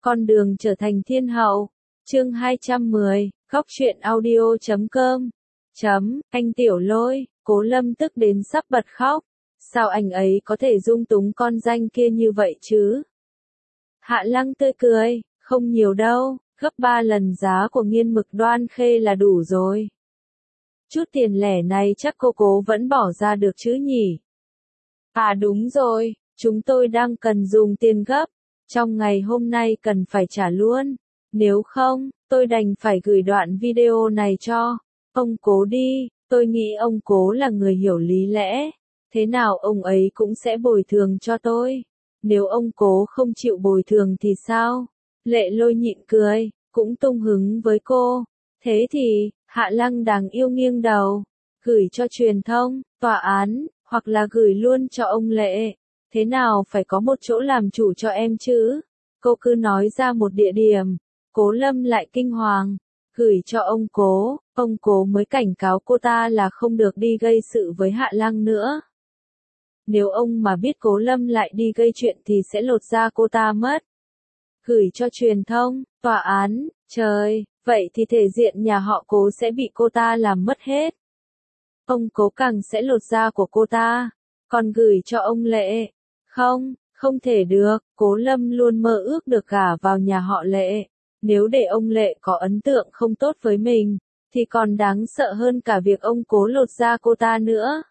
Con đường trở thành thiên hậu. Chương 210, Góc truyện audio.com. Anh Tiểu Lôi, Cố Lâm tức đến sắp bật khóc. Sao anh ấy có thể dung túng con danh kia như vậy chứ? Hạ Lăng tươi cười, không nhiều đâu, gấp 3 lần giá của Nghiên Mực Đoan Khê là đủ rồi. Chút tiền lẻ này chắc cô Cố vẫn bỏ ra được chứ nhỉ? À đúng rồi, chúng tôi đang cần dùng tiền gấp. Trong ngày hôm nay cần phải trả luôn. Nếu không, tôi đành phải gửi đoạn video này cho ông Cố đi. Tôi nghĩ ông Cố là người hiểu lý lẽ. Thế nào ông ấy cũng sẽ bồi thường cho tôi. Nếu ông Cố không chịu bồi thường thì sao? Lệ Lôi nhịn cười, cũng tung hứng với cô. Thế thì, Hạ Lăng đáng yêu nghiêng đầu. Gửi cho truyền thông, tòa án, hoặc là gửi luôn cho ông Lệ. Thế nào phải có một chỗ làm chủ cho em chứ? Cô cứ nói ra một địa điểm. Cố Lâm lại kinh hoàng. Gửi cho ông Cố mới cảnh cáo cô ta là không được đi gây sự với Hạ Lăng nữa. Nếu ông mà biết Cố Lâm lại đi gây chuyện thì sẽ lột da cô ta mất. Gửi cho truyền thông, tòa án, trời, vậy thì thể diện nhà họ Cố sẽ bị cô ta làm mất hết. Ông Cố càng sẽ lột da của cô ta. Còn gửi cho ông Lệ. Không thể được, Cố Lâm luôn mơ ước được gả vào nhà họ Lệ. Nếu để ông Lệ có ấn tượng không tốt với mình, thì còn đáng sợ hơn cả việc ông Cố lột da cô ta nữa.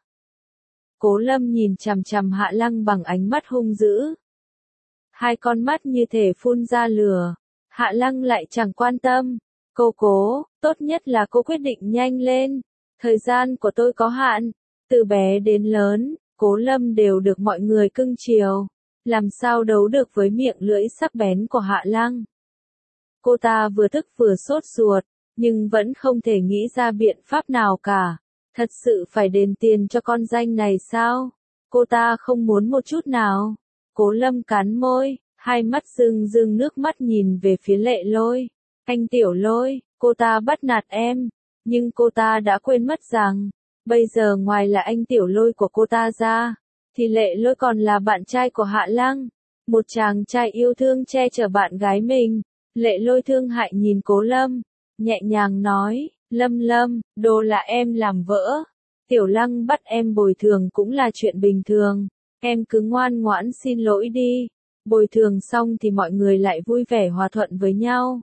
Cố Lâm nhìn chằm chằm Hạ Lăng bằng ánh mắt hung dữ. Hai con mắt như thể phun ra lửa. Hạ Lăng lại chẳng quan tâm. Cô Cố, tốt nhất là cô quyết định nhanh lên. Thời gian của tôi có hạn. Từ bé đến lớn, Cố Lâm đều được mọi người cưng chiều. Làm sao đấu được với miệng lưỡi sắc bén của Hạ Lăng. Cô ta vừa tức vừa sốt ruột, nhưng vẫn không thể nghĩ ra biện pháp nào cả. Thật sự phải đền tiền cho con danh này sao? Cô ta không muốn một chút nào. Cố Lâm cắn môi, hai mắt rưng rưng nước mắt nhìn về phía Lệ Lôi. Anh Tiểu Lôi, cô ta bắt nạt em, nhưng cô ta đã quên mất rằng, bây giờ ngoài là anh Tiểu Lôi của cô ta ra, thì Lệ Lôi còn là bạn trai của Hạ Lăng. Một chàng trai yêu thương che chở bạn gái mình. Lệ Lôi thương hại nhìn Cố Lâm, nhẹ nhàng nói, Lâm, đồ là em làm vỡ. Tiểu Lăng bắt em bồi thường cũng là chuyện bình thường. Em cứ ngoan ngoãn xin lỗi đi. Bồi thường xong thì mọi người lại vui vẻ hòa thuận với nhau.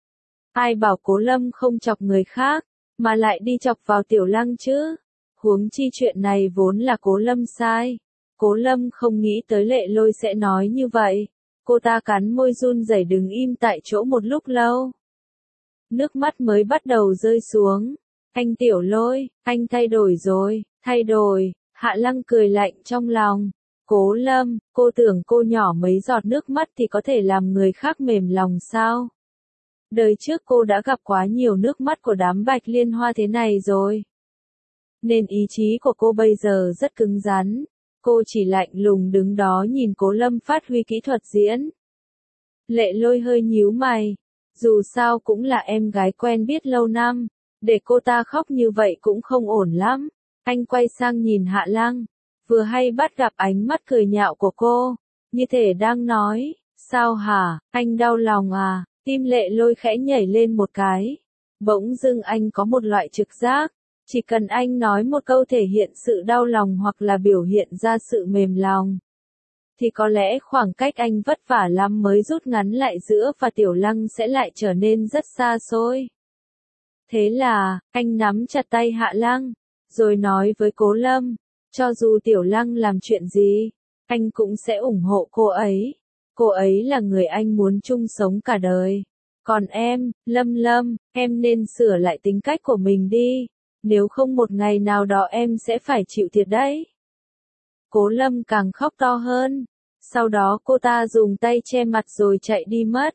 Ai bảo Cố Lâm không chọc người khác, mà lại đi chọc vào Tiểu Lăng chứ? Huống chi chuyện này vốn là Cố Lâm sai. Cố Lâm không nghĩ tới Lệ Lôi sẽ nói như vậy. Cô ta cắn môi run rẩy đứng im tại chỗ một lúc lâu. Nước mắt mới bắt đầu rơi xuống. Anh Tiểu Lôi, anh thay đổi rồi, thay đổi. Hạ Lăng cười lạnh trong lòng. Cố Lâm, cô tưởng cô nhỏ mấy giọt nước mắt thì có thể làm người khác mềm lòng sao? Đời trước cô đã gặp quá nhiều nước mắt của đám Bạch Liên Hoa thế này rồi. Nên ý chí của cô bây giờ rất cứng rắn. Cô chỉ lạnh lùng đứng đó nhìn Cố Lâm phát huy kỹ thuật diễn. Lệ Lôi hơi nhíu mày. Dù sao cũng là em gái quen biết lâu năm. Để cô ta khóc như vậy cũng không ổn lắm. Anh quay sang nhìn Hạ Lăng. Vừa hay bắt gặp ánh mắt cười nhạo của cô. Như thể đang nói. Sao hả, anh đau lòng à? Tim Lệ Lôi khẽ nhảy lên một cái. Bỗng dưng anh có một loại trực giác. Chỉ cần anh nói một câu thể hiện sự đau lòng hoặc là biểu hiện ra sự mềm lòng, thì có lẽ khoảng cách anh vất vả lắm mới rút ngắn lại giữa và Tiểu Lăng sẽ lại trở nên rất xa xôi. Thế là, anh nắm chặt tay Hạ Lăng, rồi nói với Cố Lâm, cho dù Tiểu Lăng làm chuyện gì, anh cũng sẽ ủng hộ cô ấy. Cô ấy là người anh muốn chung sống cả đời. Còn em, Lâm, em nên sửa lại tính cách của mình đi. Nếu không một ngày nào đó em sẽ phải chịu thiệt đấy. Cố Lâm càng khóc to hơn. Sau đó cô ta dùng tay che mặt rồi chạy đi mất.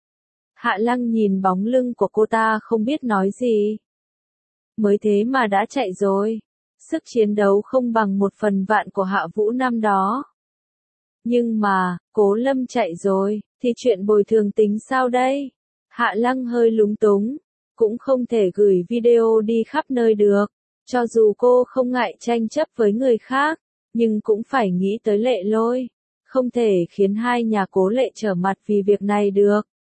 Hạ Lăng nhìn bóng lưng của cô ta không biết nói gì. Mới thế mà đã chạy rồi. Sức chiến đấu không bằng 1/1000 của Hạ Vũ năm đó. Nhưng mà, Cố Lâm chạy rồi, thì chuyện bồi thường tính sao đây? Hạ Lăng hơi lúng túng. Cũng không thể gửi video đi khắp nơi được. Cho dù cô không ngại tranh chấp với người khác, nhưng cũng phải nghĩ tới Lệ Lôi. Không thể khiến hai nhà Cố Lệ trở mặt vì việc này được.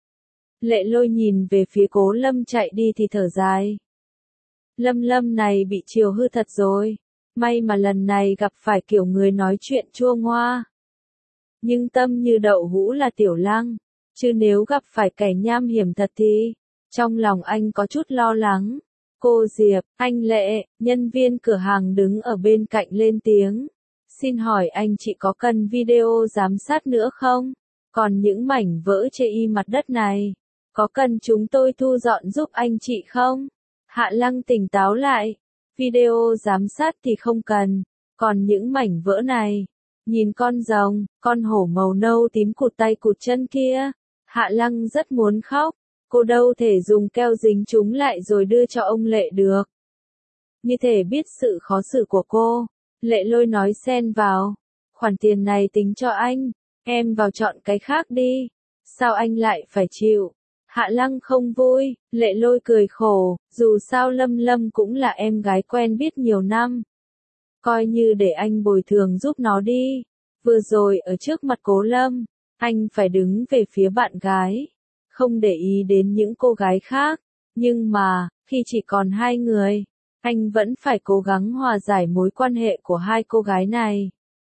Lệ Lôi nhìn về phía Cố Lâm chạy đi thì thở dài. Lâm Lâm này bị chiều hư thật rồi. May mà lần này gặp phải kiểu người nói chuyện chua ngoa. Nhưng tâm như đậu hũ là Tiểu Lăng. Chứ nếu gặp phải kẻ nham hiểm thật thì, trong lòng anh có chút lo lắng. Cô Diệp, anh Lệ, nhân viên cửa hàng đứng ở bên cạnh lên tiếng. Xin hỏi anh chị có cần video giám sát nữa không? Còn những mảnh vỡ chê y mặt đất này, có cần chúng tôi thu dọn giúp anh chị không? Hạ Lăng tỉnh táo lại. Video giám sát thì không cần. Còn những mảnh vỡ này, nhìn con rồng, con hổ màu nâu tím cụt tay cụt chân kia. Hạ Lăng rất muốn khóc. Cô đâu thể dùng keo dính chúng lại rồi đưa cho ông Lệ được. Như thể biết sự khó xử của cô, Lệ Lôi nói xen vào. Khoản tiền này tính cho anh, em vào chọn cái khác đi. Sao anh lại phải chịu? Hạ Lăng không vui, Lệ Lôi cười khổ, dù sao Lâm Lâm cũng là em gái quen biết nhiều năm. Coi như để anh bồi thường giúp nó đi. Vừa rồi ở trước mặt Cố Lâm, anh phải đứng về phía bạn gái, không để ý đến những cô gái khác. Nhưng mà, khi chỉ còn hai người, anh vẫn phải cố gắng hòa giải mối quan hệ của hai cô gái này.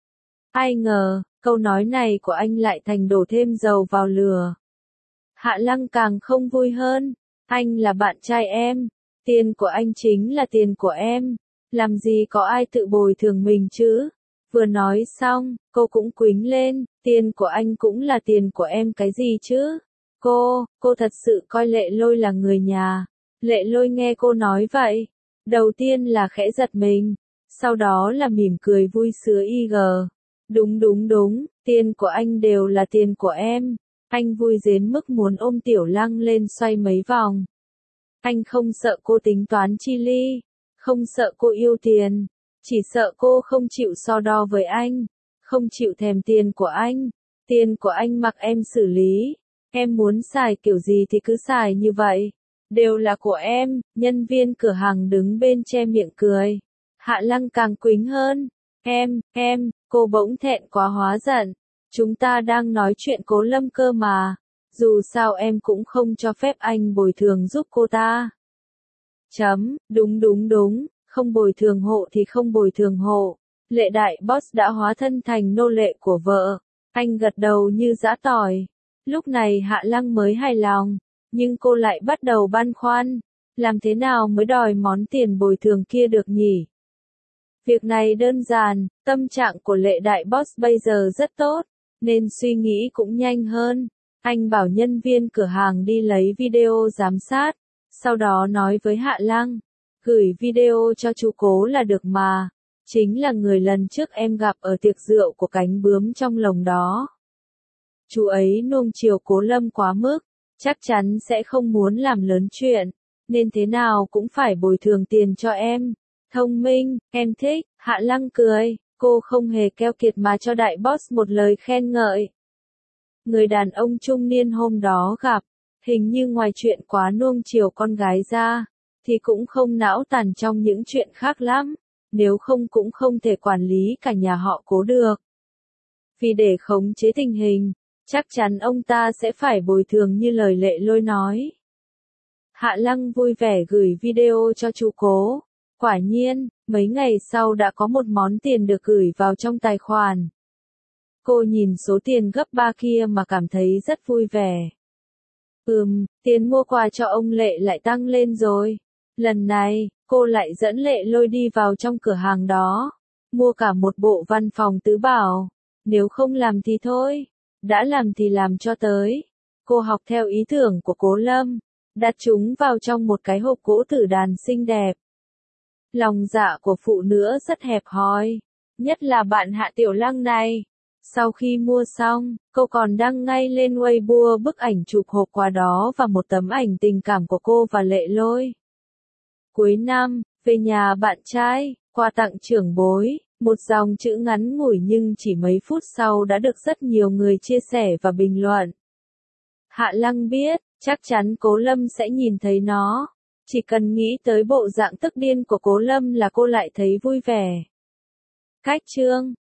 Ai ngờ, câu nói này của anh lại thành đổ thêm dầu vào lửa. Hạ Lăng càng không vui hơn. Anh là bạn trai em. Tiền của anh chính là tiền của em. Làm gì có ai tự bồi thường mình chứ? Vừa nói xong, cô cũng quýnh lên. Tiền của anh cũng là tiền của em cái gì chứ? Cô thật sự coi Lệ Lôi là người nhà. Lệ Lôi nghe cô nói vậy. Đầu tiên là khẽ giật mình. Sau đó là mỉm cười vui sướng IG. Đúng, tiền của anh đều là tiền của em. Anh vui đến mức muốn ôm Tiểu Lăng lên xoay mấy vòng. Anh không sợ cô tính toán chi ly, không sợ cô yêu tiền, chỉ sợ cô không chịu so đo với anh, không chịu thèm tiền của anh. Tiền của anh mặc em xử lý, em muốn xài kiểu gì thì cứ xài như vậy, đều là của em. Nhân viên cửa hàng đứng bên che miệng cười. Hạ Lăng càng quýnh hơn. Cô bỗng thẹn quá hóa giận. Chúng ta đang nói chuyện Cố Lâm cơ mà. Dù sao em cũng không cho phép anh bồi thường giúp cô ta. Đúng, không bồi thường hộ thì không bồi thường hộ. Lệ đại boss đã hóa thân thành nô lệ của vợ. Anh gật đầu như giã tỏi. Lúc này Hạ Lăng mới hài lòng, nhưng cô lại bắt đầu băn khoăn. Làm thế nào mới đòi món tiền bồi thường kia được nhỉ? Việc này đơn giản, tâm trạng của Lệ đại boss bây giờ rất tốt, nên suy nghĩ cũng nhanh hơn. Anh bảo nhân viên cửa hàng đi lấy video giám sát, sau đó nói với Hạ Lăng, gửi video cho chú Cố là được mà, chính là người lần trước em gặp ở tiệc rượu của cánh bướm trong lồng đó. Chú ấy nuông chiều Cố Lâm quá mức, chắc chắn sẽ không muốn làm lớn chuyện, nên thế nào cũng phải bồi thường tiền cho em. Thông minh, em thích. Hạ Lăng cười, cô không hề keo kiệt mà cho đại boss một lời khen ngợi. Người đàn ông trung niên hôm đó gặp, hình như ngoài chuyện quá nuông chiều con gái ra, thì cũng không não tàn trong những chuyện khác lắm, nếu không cũng không thể quản lý cả nhà họ Cố được. Vì để khống chế tình hình, chắc chắn ông ta sẽ phải bồi thường như lời Lệ Lôi nói. Hạ Lăng vui vẻ gửi video cho chú Cố. Quả nhiên, mấy ngày sau đã có một món tiền được gửi vào trong tài khoản. Cô nhìn số tiền gấp 3 kia mà cảm thấy rất vui vẻ. Tiền mua quà cho ông Lệ lại tăng lên rồi. Lần này, cô lại dẫn Lệ Lôi đi vào trong cửa hàng đó, mua cả một bộ văn phòng tứ bảo. Nếu không làm thì thôi, đã làm thì làm cho tới. Cô học theo ý tưởng của Cố Lâm, đặt chúng vào trong một cái hộp gỗ tử đàn xinh đẹp. Lòng dạ của phụ nữ rất hẹp hòi, nhất là bạn Hạ Tiểu Lăng này. Sau khi mua xong, cô còn đăng ngay lên Weibo bức ảnh chụp hộp quà đó và một tấm ảnh tình cảm của cô và Lệ Lôi. Cuối năm, về nhà bạn trai, quà tặng trưởng bối, một dòng chữ ngắn ngủi nhưng chỉ mấy phút sau đã được rất nhiều người chia sẻ và bình luận. Hạ Lăng biết, chắc chắn Cố Lâm sẽ nhìn thấy nó. Chỉ cần nghĩ tới bộ dạng tức điên của Cố Lâm là cô lại thấy vui vẻ. Cách chương